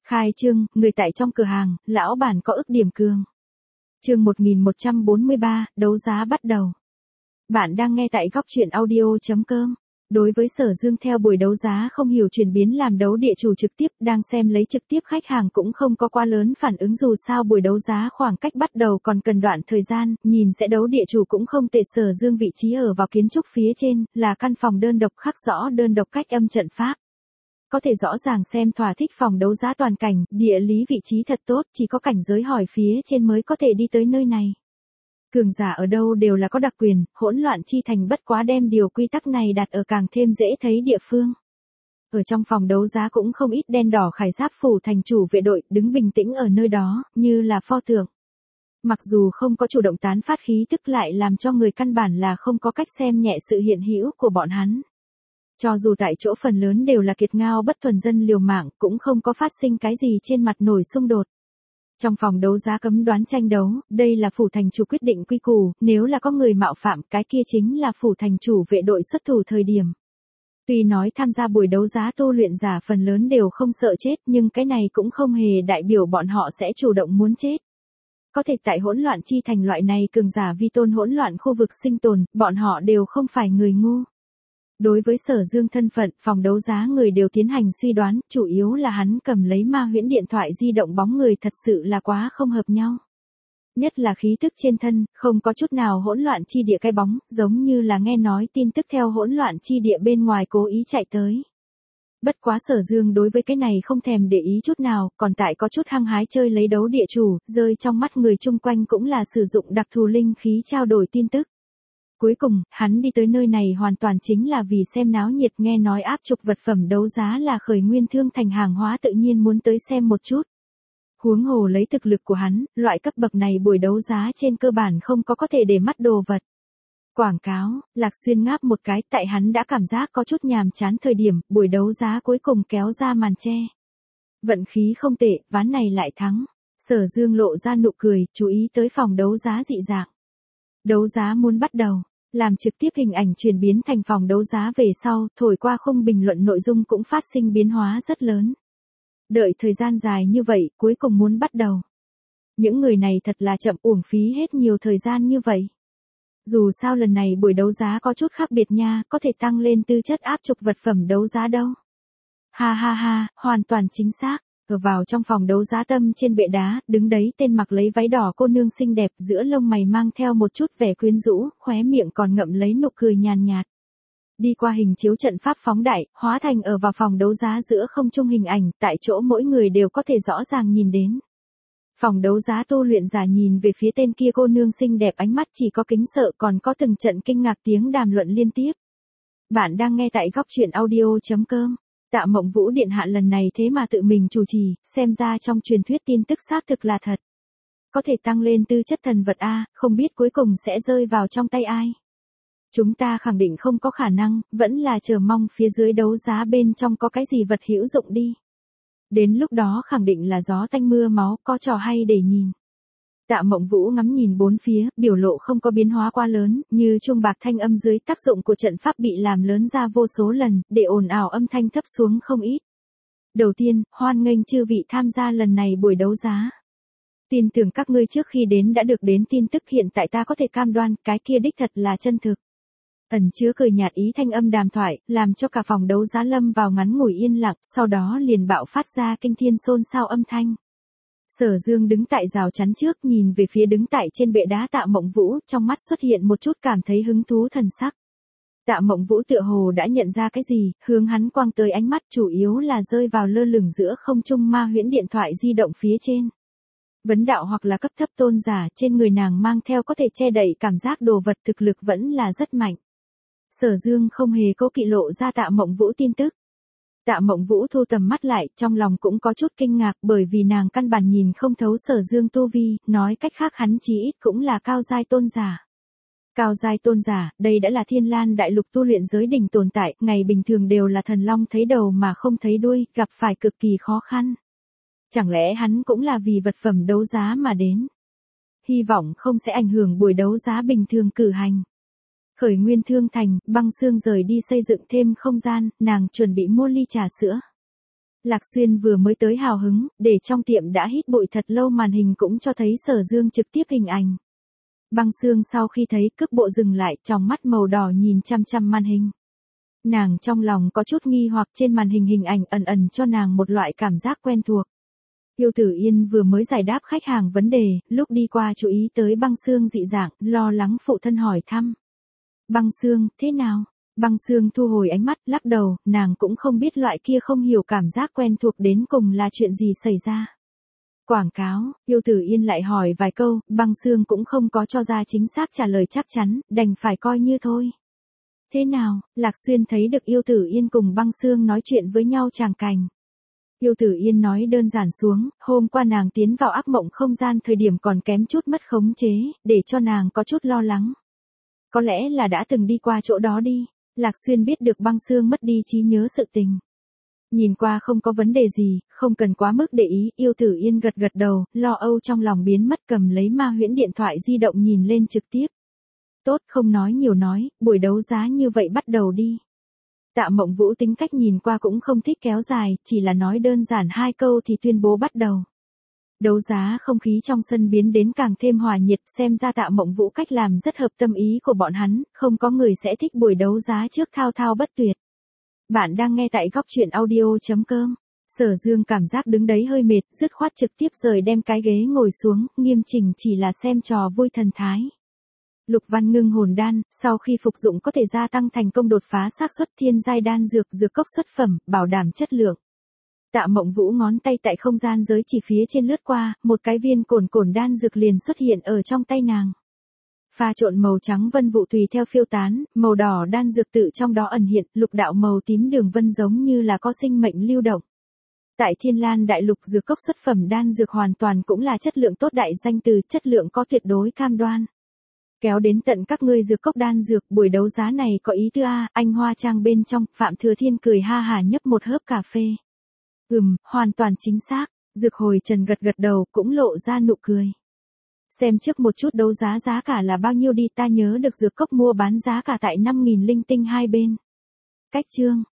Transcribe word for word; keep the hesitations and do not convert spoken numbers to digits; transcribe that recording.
Khai trương, người tại trong cửa hàng, lão bản có ức điểm cường. Chương một nghìn một trăm bốn mươi ba, đấu giá bắt đầu. Bạn đang nghe tại góc truyện audio chấm com. Đối với Sở Dương theo buổi đấu giá không hiểu chuyển biến làm đấu địa chủ trực tiếp, đang xem lấy trực tiếp khách hàng cũng không có quá lớn phản ứng dù sao buổi đấu giá khoảng cách bắt đầu còn cần đoạn thời gian, nhìn sẽ đấu địa chủ cũng không tệ. Sở Dương vị trí ở vào kiến trúc phía trên, là căn phòng đơn độc khắc rõ đơn độc cách âm trận pháp. Có thể rõ ràng xem thỏa thích phòng đấu giá toàn cảnh, địa lý vị trí thật tốt, chỉ có cảnh giới hỏi phía trên mới có thể đi tới nơi này. Cường giả ở đâu đều là có đặc quyền, hỗn loạn chi thành bất quá đem điều quy tắc này đặt ở càng thêm dễ thấy địa phương. Ở trong phòng đấu giá cũng không ít đen đỏ khải giáp phủ thành chủ vệ đội, đứng bình tĩnh ở nơi đó, như là pho tượng. Mặc dù không có chủ động tán phát khí tức lại làm cho người căn bản là không có cách xem nhẹ sự hiện hữu của bọn hắn. Cho dù tại chỗ phần lớn đều là kiệt ngao bất thuần dân liều mạng, cũng không có phát sinh cái gì trên mặt nổi xung đột. Trong phòng đấu giá cấm đoán tranh đấu, đây là phủ thành chủ quyết định quy củ, nếu là có người mạo phạm, cái kia chính là phủ thành chủ vệ đội xuất thủ thời điểm. Tuy nói tham gia buổi đấu giá tu luyện giả phần lớn đều không sợ chết, nhưng cái này cũng không hề đại biểu bọn họ sẽ chủ động muốn chết. Có thể tại hỗn loạn chi thành loại này cường giả vi tôn hỗn loạn khu vực sinh tồn, bọn họ đều không phải người ngu. Đối với Sở Dương thân phận, phòng đấu giá người đều tiến hành suy đoán, chủ yếu là hắn cầm lấy ma huyễn điện thoại di động bóng người thật sự là quá không hợp nhau. Nhất là khí tức trên thân, không có chút nào hỗn loạn chi địa cái bóng, giống như là nghe nói tin tức theo hỗn loạn chi địa bên ngoài cố ý chạy tới. Bất quá Sở Dương đối với cái này không thèm để ý chút nào, còn tại có chút hăng hái chơi lấy đấu địa chủ, rơi trong mắt người chung quanh cũng là sử dụng đặc thù linh khí trao đổi tin tức. Cuối cùng, hắn đi tới nơi này hoàn toàn chính là vì xem náo nhiệt, nghe nói áp trục vật phẩm đấu giá là khởi nguyên thương thành hàng hóa tự nhiên muốn tới xem một chút. Huống hồ lấy thực lực của hắn, loại cấp bậc này buổi đấu giá trên cơ bản không có có thể để mắt đồ vật. Quảng cáo, Lạc Xuyên ngáp một cái, tại hắn đã cảm giác có chút nhàm chán thời điểm, buổi đấu giá cuối cùng kéo ra màn che. Vận khí không tệ, ván này lại thắng. Sở Dương lộ ra nụ cười, chú ý tới phòng đấu giá dị dạng. Đấu giá muốn bắt đầu, làm trực tiếp hình ảnh chuyển biến thành phòng đấu giá về sau, thổi qua khung bình luận nội dung cũng phát sinh biến hóa rất lớn. Đợi thời gian dài như vậy, cuối cùng muốn bắt đầu. Những người này thật là chậm, uổng phí hết nhiều thời gian như vậy. Dù sao lần này buổi đấu giá có chút khác biệt nha, có thể tăng lên tư chất áp trục vật phẩm đấu giá đâu. Ha ha ha, hoàn toàn chính xác. Ở vào trong phòng đấu giá tâm trên bệ đá, đứng đấy tên mặc lấy váy đỏ cô nương xinh đẹp, giữa lông mày mang theo một chút vẻ quyến rũ, khóe miệng còn ngậm lấy nụ cười nhàn nhạt. Đi qua hình chiếu trận pháp phóng đại, hóa thành ở vào phòng đấu giá giữa không trung hình ảnh, tại chỗ mỗi người đều có thể rõ ràng nhìn đến. Phòng đấu giá tu luyện giả nhìn về phía tên kia cô nương xinh đẹp, ánh mắt chỉ có kính sợ, còn có từng trận kinh ngạc tiếng đàm luận liên tiếp. Bạn đang nghe tại góc truyện audio chấm com. Tạ Mộng Vũ điện hạ lần này thế mà tự mình chủ trì, xem ra trong truyền thuyết tin tức xác thực là thật. Có thể tăng lên tư chất thần vật a, không biết cuối cùng sẽ rơi vào trong tay ai. Chúng ta khẳng định không có khả năng, vẫn là chờ mong phía dưới đấu giá bên trong có cái gì vật hữu dụng đi. Đến lúc đó khẳng định là gió tanh mưa máu, có trò hay để nhìn. Tạ Mộng Vũ ngắm nhìn bốn phía, biểu lộ không có biến hóa quá lớn, như chuông bạc thanh âm dưới tác dụng của trận pháp bị làm lớn ra vô số lần, để ồn ào âm thanh thấp xuống không ít. Đầu tiên, hoan nghênh chư vị tham gia lần này buổi đấu giá. Tin tưởng các ngươi trước khi đến đã được đến tin tức, hiện tại ta có thể cam đoan, cái kia đích thật là chân thực. Ẩn chứa cười nhạt ý thanh âm đàm thoại, làm cho cả phòng đấu giá lâm vào ngắn ngủi yên lặng, sau đó liền bạo phát ra kinh thiên xôn xao âm thanh. Sở Dương đứng tại rào chắn trước, nhìn về phía đứng tại trên bệ đá Tạ Mộng Vũ, trong mắt xuất hiện một chút cảm thấy hứng thú thần sắc. Tạ Mộng Vũ tựa hồ đã nhận ra cái gì, hướng hắn quang tới ánh mắt, chủ yếu là rơi vào lơ lửng giữa không trung ma huyễn điện thoại di động phía trên. Vấn đạo hoặc là cấp thấp tôn giả, trên người nàng mang theo có thể che đậy cảm giác đồ vật, thực lực vẫn là rất mạnh. Sở Dương không hề cố kỵ lộ ra Tạ Mộng Vũ tin tức. Tạ Mộng Vũ thu tầm mắt lại, trong lòng cũng có chút kinh ngạc, bởi vì nàng căn bản nhìn không thấu Sở Dương tu vi, nói cách khác hắn chí ít cũng là cao giai tôn giả. Cao giai tôn giả, đây đã là Thiên Lan đại lục tu luyện giới đỉnh tồn tại, ngày bình thường đều là thần long thấy đầu mà không thấy đuôi, gặp phải cực kỳ khó khăn. Chẳng lẽ hắn cũng là vì vật phẩm đấu giá mà đến? Hy vọng không sẽ ảnh hưởng buổi đấu giá bình thường cử hành. Khởi nguyên thương thành, băng xương rời đi xây dựng thêm không gian, nàng chuẩn bị mua ly trà sữa. Lạc Xuyên vừa mới tới hào hứng, để trong tiệm đã hít bụi thật lâu màn hình cũng cho thấy Sở Dương trực tiếp hình ảnh. Băng Xương sau khi thấy cước bộ dừng lại, tròng mắt màu đỏ nhìn chăm chăm màn hình. Nàng trong lòng có chút nghi hoặc, trên màn hình hình ảnh ẩn ẩn cho nàng một loại cảm giác quen thuộc. Yêu Tử Yên vừa mới giải đáp khách hàng vấn đề, lúc đi qua chú ý tới Băng Xương dị dạng, lo lắng phụ thân hỏi thăm. Băng Xương, thế nào? Băng Xương thu hồi ánh mắt, lắc đầu, nàng cũng không biết loại kia không hiểu cảm giác quen thuộc đến cùng là chuyện gì xảy ra. Quảng cáo, Yêu Tử Yên lại hỏi vài câu, Băng Xương cũng không có cho ra chính xác trả lời chắc chắn, đành phải coi như thôi. Thế nào? Lạc Xuyên thấy được Yêu Tử Yên cùng Băng Xương nói chuyện với nhau tràng cảnh. Yêu Tử Yên nói đơn giản xuống, hôm qua nàng tiến vào ác mộng không gian thời điểm còn kém chút mất khống chế, để cho nàng có chút lo lắng. Có lẽ là đã từng đi qua chỗ đó đi. Lạc Xuyên biết được Băng Xương mất đi trí nhớ sự tình. Nhìn qua không có vấn đề gì, không cần quá mức để ý, Yêu Tử Yên gật gật đầu, lo âu trong lòng biến mất, cầm lấy ma huyễn điện thoại di động nhìn lên trực tiếp. Tốt, không nói nhiều nói, buổi đấu giá như vậy bắt đầu đi. Tạ Mộng Vũ tính cách nhìn qua cũng không thích kéo dài, chỉ là nói đơn giản hai câu thì tuyên bố bắt đầu. Đấu giá không khí trong sân biến đến càng thêm hòa nhiệt, xem ra Tạ Mộng Vũ cách làm rất hợp tâm ý của bọn hắn, không có người sẽ thích buổi đấu giá trước thao thao bất tuyệt. Bạn đang nghe tại góc truyện audio chấm com. Sở Dương cảm giác đứng đấy hơi mệt, dứt khoát trực tiếp rời đem cái ghế ngồi xuống, nghiêm chỉnh chỉ là xem trò vui thần thái. Lục Văn Ngưng hồn đan, sau khi phục dụng có thể gia tăng thành công đột phá xác suất thiên giai đan dược, dược cốc xuất phẩm, bảo đảm chất lượng. Tạ Mộng Vũ ngón tay tại không gian giới chỉ phía trên lướt qua, một cái viên cồn cồn đan dược liền xuất hiện ở trong tay nàng. Pha trộn màu trắng vân vụ tùy theo phiêu tán, màu đỏ đan dược tự trong đó ẩn hiện, lục đạo màu tím đường vân giống như là có sinh mệnh lưu động. Tại Thiên Lan đại lục dược cốc xuất phẩm đan dược hoàn toàn cũng là chất lượng tốt đại danh từ, chất lượng có tuyệt đối cam đoan. Kéo đến tận các ngươi dược cốc đan dược, buổi đấu giá này có ý tứ a, anh Hoa Trang bên trong, Phạm Thừa Thiên cười ha hả nhấp một hớp cà phê. Ừm, hoàn toàn chính xác, Dược Hồi Trần gật gật đầu, cũng lộ ra nụ cười. Xem trước một chút đấu giá giá cả là bao nhiêu đi, ta nhớ được dược cốc mua bán giá cả tại năm nghìn linh tinh hai bên. Cách chương,